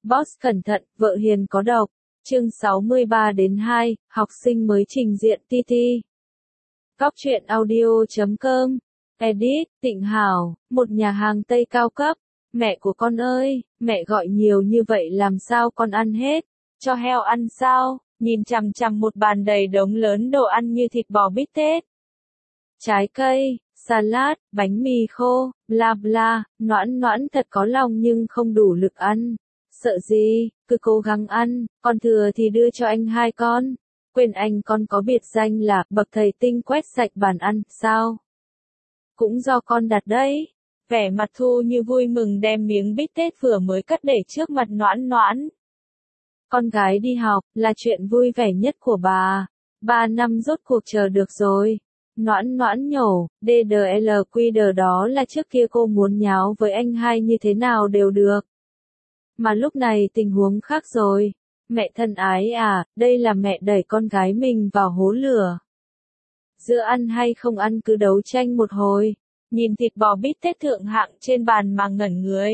Boss cẩn thận, vợ hiền có độc. Chương 63-2, học sinh mới trình diện TT. Góc truyện audio.com. Edit, Tịnh Hảo, một nhà hàng Tây cao cấp. Mẹ của con ơi, mẹ gọi nhiều như vậy làm sao con ăn hết? Cho heo ăn sao? Nhìn chằm chằm một bàn đầy đống lớn đồ ăn như thịt bò bít tết, trái cây, salad, bánh mì khô, bla bla, Noãn Noãn thật có lòng nhưng không đủ lực ăn. Sợ gì, cứ cố gắng ăn, còn thừa thì đưa cho anh hai con. Quên anh con có biệt danh là bậc thầy tinh quét sạch bàn ăn, sao? Cũng do con đặt đấy. Vẻ mặt Thu như vui mừng đem miếng bít tết vừa mới cắt để trước mặt Noãn Noãn. Con gái đi học là chuyện vui vẻ nhất của bà. 3 năm rốt cuộc chờ được rồi. Noãn Noãn nhổ, DDLQD đó là trước kia cô muốn nháo với anh hai như thế nào đều được. Mà lúc này tình huống khác rồi. Mẹ thân ái à, đây là mẹ đẩy con gái mình vào hố lửa. Giữa ăn hay không ăn cứ đấu tranh một hồi. Nhìn thịt bò bít tết thượng hạng trên bàn mà ngẩn người.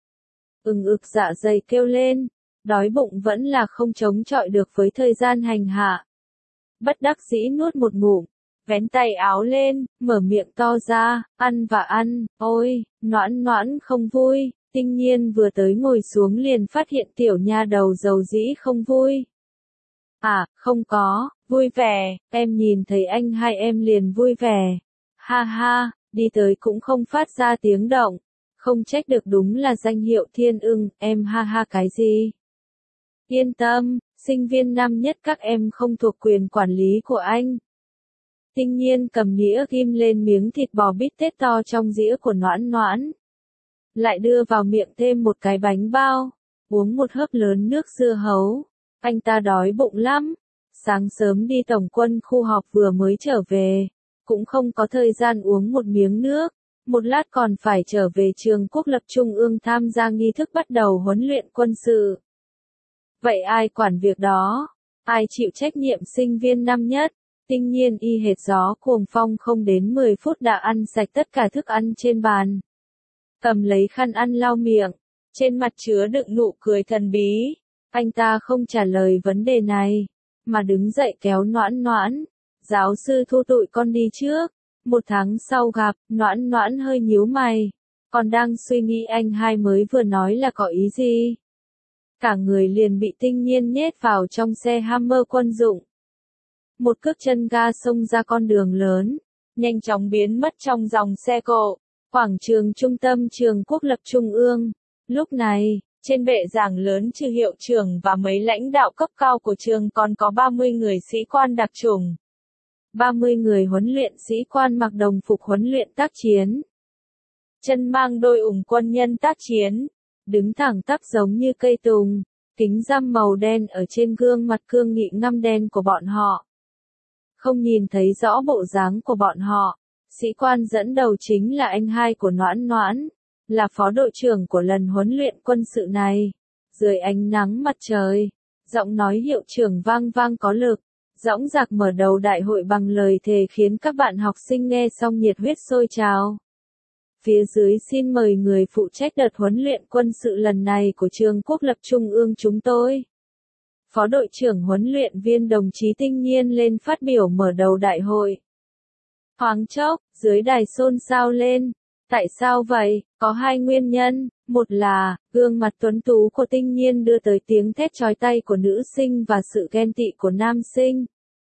Ực dạ dày kêu lên. Đói bụng vẫn là không chống chọi được với thời gian hành hạ. Bất đắc dĩ nuốt một ngụm. Vén tay áo lên, mở miệng to ra, ăn và ăn, ôi, Noãn Noãn không vui, Tinh Nhiên vừa tới ngồi xuống liền phát hiện tiểu nha đầu dầu dĩ không vui. À, không có, vui vẻ, em nhìn thấy anh hai em liền vui vẻ. Ha ha, đi tới cũng không phát ra tiếng động, không trách được đúng là danh hiệu thiên ưng, em ha ha cái gì. Yên tâm, sinh viên năm nhất các em không thuộc quyền quản lý của anh. Tinh Nhiên cầm nĩa ghim lên miếng thịt bò bít tết to trong dĩa của Noãn Noãn. Lại đưa vào miệng thêm một cái bánh bao, uống một hớp lớn nước dưa hấu. Anh ta đói bụng lắm. Sáng sớm đi tổng quân khu họp vừa mới trở về, cũng không có thời gian uống một miếng nước. Một lát còn phải trở về trường Quốc lập Trung ương tham gia nghi thức bắt đầu huấn luyện quân sự. Vậy ai quản việc đó? Ai chịu trách nhiệm sinh viên năm nhất? Tinh Nhiên y hệt gió cuồng phong không đến 10 phút đã ăn sạch tất cả thức ăn trên bàn. Cầm lấy khăn ăn lau miệng, trên mặt chứa đựng nụ cười thần bí. Anh ta không trả lời vấn đề này, mà đứng dậy kéo Noãn Noãn. Giáo sư Thu tụi con đi trước. 1 tháng sau gặp, Noãn Noãn hơi nhíu mày. Còn đang suy nghĩ anh hai mới vừa nói là có ý gì. Cả người liền bị Tinh Nhiên nhét vào trong xe Hammer quân dụng. Một cước chân ga xông ra con đường lớn, nhanh chóng biến mất trong dòng xe cộ. Quảng trường trung tâm trường Quốc lập Trung ương. Lúc này, trên bệ giảng lớn trừ hiệu trưởng và mấy lãnh đạo cấp cao của trường còn có 30 người sĩ quan đặc chủng. 30 người huấn luyện sĩ quan mặc đồng phục huấn luyện tác chiến. Chân mang đôi ủng quân nhân tác chiến. Đứng thẳng tắp giống như cây tùng. Kính râm màu đen ở trên gương mặt cương nghị ngăm đen của bọn họ. Không nhìn thấy rõ bộ dáng của bọn họ. Sĩ quan dẫn đầu chính là anh hai của Noãn Noãn, là phó đội trưởng của lần huấn luyện quân sự này. Dưới ánh nắng mặt trời, giọng nói hiệu trưởng vang vang có lực, dõng dạc mở đầu đại hội bằng lời thề khiến các bạn học sinh nghe xong nhiệt huyết sôi trào. Phía dưới xin mời người phụ trách đợt huấn luyện quân sự lần này của trường Quốc lập Trung ương chúng tôi. Phó đội trưởng huấn luyện viên đồng chí Tinh Nhiên lên phát biểu mở đầu đại hội. Thoáng chốc, dưới đài xôn xao lên. Tại sao vậy? Có 2 nguyên nhân. Một là, gương mặt tuấn tú của Tinh Nhiên đưa tới tiếng thét chói tai của nữ sinh và sự ghen tị của nam sinh.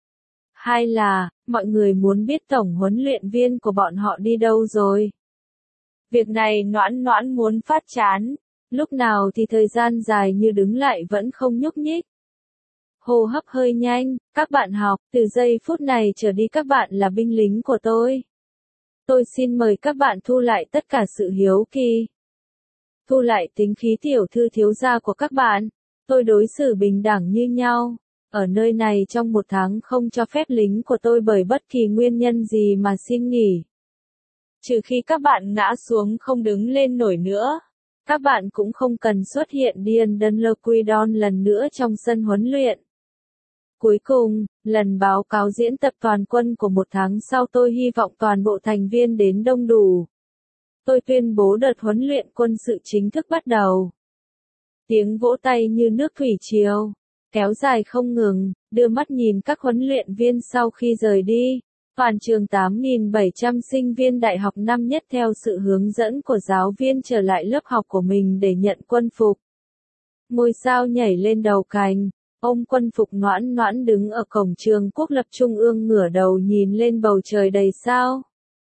2 là, mọi người muốn biết tổng huấn luyện viên của bọn họ đi đâu rồi. Việc này Noãn Noãn muốn phát chán. Lúc nào thì thời gian dài như đứng lại vẫn không nhúc nhích. Hô hấp hơi nhanh, các bạn học, từ giây phút này trở đi các bạn là binh lính của tôi. Tôi xin mời các bạn thu lại tất cả sự hiếu kỳ. Thu lại tính khí tiểu thư thiếu gia của các bạn. Tôi đối xử bình đẳng như nhau. Ở nơi này trong 1 tháng không cho phép lính của tôi bởi bất kỳ nguyên nhân gì mà xin nghỉ. Trừ khi các bạn ngã xuống không đứng lên nổi nữa. Các bạn cũng không cần xuất hiện điên đơn lơ quy đon lần nữa trong sân huấn luyện. Cuối cùng, lần báo cáo diễn tập toàn quân của 1 tháng sau tôi hy vọng toàn bộ thành viên đến đông đủ. Tôi tuyên bố đợt huấn luyện quân sự chính thức bắt đầu. Tiếng vỗ tay như nước thủy triều, kéo dài không ngừng, đưa mắt nhìn các huấn luyện viên sau khi rời đi. Toàn trường 8.700 sinh viên đại học năm nhất theo sự hướng dẫn của giáo viên trở lại lớp học của mình để nhận quân phục. Ngôi sao nhảy lên đầu cành, ông quân phục Noãn Noãn đứng ở cổng trường Quốc lập Trung ương ngửa đầu nhìn lên bầu trời đầy sao.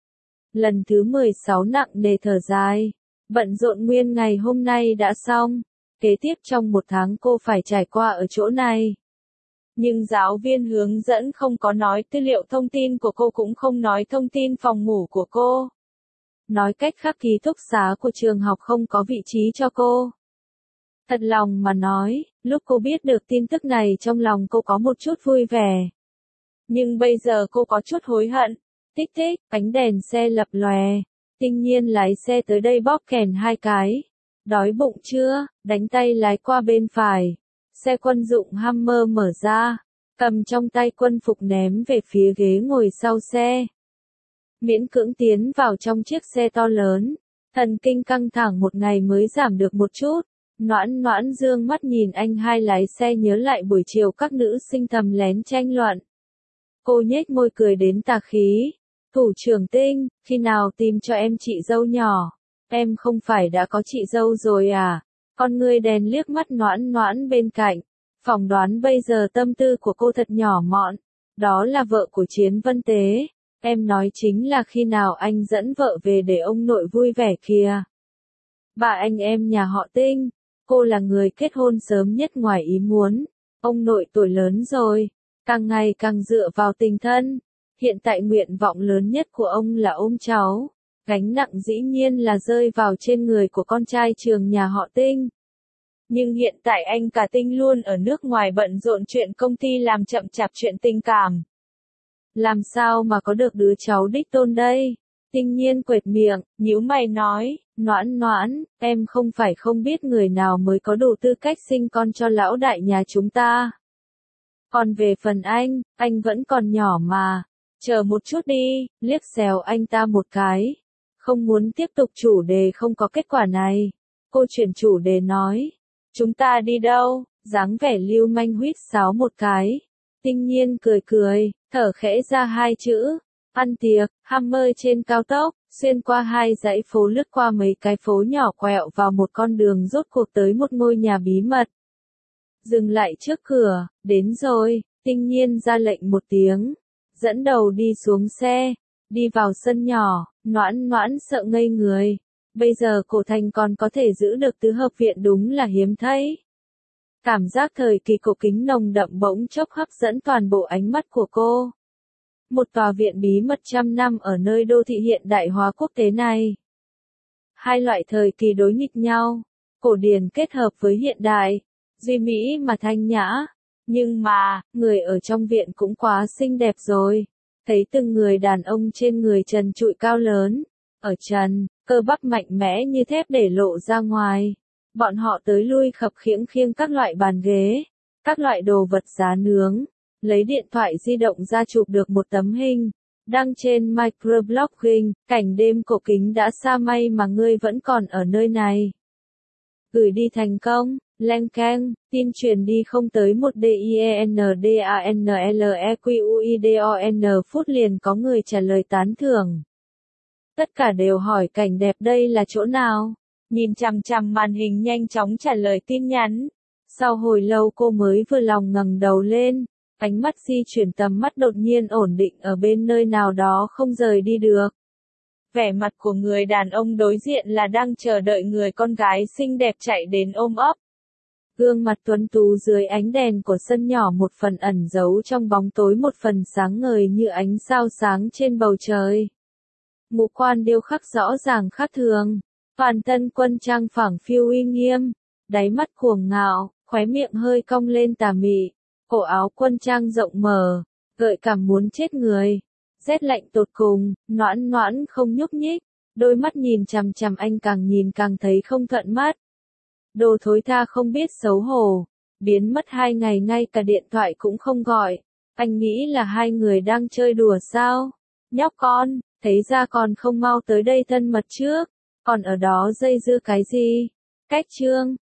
Lần thứ 16 nặng nề thở dài, bận rộn nguyên ngày hôm nay đã xong, kế tiếp trong một tháng cô phải trải qua ở chỗ này. Nhưng giáo viên hướng dẫn không có nói tư liệu thông tin của cô, cũng không nói thông tin phòng ngủ của cô. Nói cách khác, ký túc xá của trường học không có vị trí cho cô. Thật lòng mà nói, lúc cô biết được tin tức này trong lòng cô có một chút vui vẻ. Nhưng bây giờ cô có chút hối hận. Tích tích, ánh đèn xe lập lòe. Tinh Nhiên lái xe tới đây bóp kèn 2 cái. Đói bụng chưa? Đánh tay lái qua bên phải. Xe quân dụng Hummer mở ra, cầm trong tay quân phục ném về phía ghế ngồi sau xe. Miễn cưỡng tiến vào trong chiếc xe to lớn, thần kinh căng thẳng một ngày mới giảm được một chút. Noãn Noãn dương mắt nhìn anh hai lái xe, nhớ lại buổi chiều các nữ sinh thầm lén tranh luận. Cô nhếch môi cười đến tà khí. Thủ trưởng Tinh, khi nào tìm cho em chị dâu nhỏ? Em không phải đã có chị dâu rồi à? Con ngươi đèn liếc mắt Noãn Noãn bên cạnh. Phỏng đoán bây giờ tâm tư của cô thật nhỏ mọn. Đó là vợ của Chiến Vân Tế. Em nói chính là khi nào anh dẫn vợ về để ông nội vui vẻ kìa. Bà anh em nhà họ Tinh. Cô là người kết hôn sớm nhất ngoài ý muốn. Ông nội tuổi lớn rồi, càng ngày càng dựa vào tình thân. Hiện tại nguyện vọng lớn nhất của ông là ôm cháu. Gánh nặng dĩ nhiên là rơi vào trên người của con trai trường nhà họ Tinh. Nhưng hiện tại anh cả Tinh luôn ở nước ngoài bận rộn chuyện công ty, làm chậm chạp chuyện tình cảm. Làm sao mà có được đứa cháu đích tôn đây? Tinh Nhiên quệt miệng, nhíu mày nói, Noãn Noãn, em không phải không biết người nào mới có đủ tư cách sinh con cho lão đại nhà chúng ta. Còn về phần anh vẫn còn nhỏ mà. Chờ một chút đi, liếc xéo anh ta một cái. Không muốn tiếp tục chủ đề không có kết quả này. Cô chuyển chủ đề nói. Chúng ta đi đâu? Dáng vẻ lưu manh huýt sáo một cái. Tinh Nhiên cười cười, thở khẽ ra 2 chữ. Ăn tiệc. Hummer trên cao tốc, xuyên qua 2 dãy phố, lướt qua mấy cái phố nhỏ, quẹo vào một con đường, rốt cuộc tới một ngôi nhà bí mật. Dừng lại trước cửa, đến rồi, Tinh Nhiên ra lệnh một tiếng. Dẫn đầu đi xuống xe, đi vào sân nhỏ, Noãn Noãn sợ ngây người. Bây giờ Cổ Thành còn có thể giữ được tứ hợp viện đúng là hiếm thấy. Cảm giác thời kỳ cổ kính nồng đậm bỗng chốc hấp dẫn toàn bộ ánh mắt của cô. Một tòa viện bí mật trăm năm ở nơi đô thị hiện đại hóa quốc tế này. Hai loại thời kỳ đối nghịch nhau, cổ điển kết hợp với hiện đại, duy mỹ mà thanh nhã. Nhưng mà, người ở trong viện cũng quá xinh đẹp rồi. Thấy từng người đàn ông trên người trần trụi cao lớn, ở trần, cơ bắp mạnh mẽ như thép để lộ ra ngoài. Bọn họ tới lui khập khiễng khiêng các loại bàn ghế, các loại đồ vật giá nướng, lấy điện thoại di động ra chụp được một tấm hình, đăng trên microblogging. Cảnh đêm cổ kính đã xa mây mà ngươi vẫn còn ở nơi này. Gửi đi thành công. Leng keng, tin truyền đi không tới 1 DIENDANLEQUIDON phút liền có người trả lời tán thưởng. Tất cả đều hỏi cảnh đẹp đây là chỗ nào? Nhìn chằm chằm màn hình nhanh chóng trả lời tin nhắn. Sau hồi lâu cô mới vừa lòng ngẩng đầu lên, ánh mắt di chuyển, tầm mắt đột nhiên ổn định ở bên nơi nào đó không rời đi được. Vẻ mặt của người đàn ông đối diện là đang chờ đợi người con gái xinh đẹp chạy đến ôm ấp. Gương mặt tuấn tú dưới ánh đèn của sân nhỏ, một phần ẩn giấu trong bóng tối, một phần sáng ngời như ánh sao sáng trên bầu trời. Ngũ quan điêu khắc rõ ràng khác thường, toàn thân quân trang phảng phiu uy nghiêm, đáy mắt cuồng ngạo, khóe miệng hơi cong lên tà mị, cổ áo quân trang rộng mở, gợi cảm muốn chết người. Rét lạnh tột cùng, Noãn Noãn không nhúc nhích, đôi mắt nhìn chằm chằm anh, càng nhìn càng thấy không thuận mắt. Đồ thối tha không biết xấu hổ, biến mất 2 ngày ngay cả điện thoại cũng không gọi. Anh nghĩ là hai người đang chơi đùa sao? Nhóc con, thấy ra còn không mau tới đây thân mật trước, còn ở đó dây dưa cái gì? Cách chương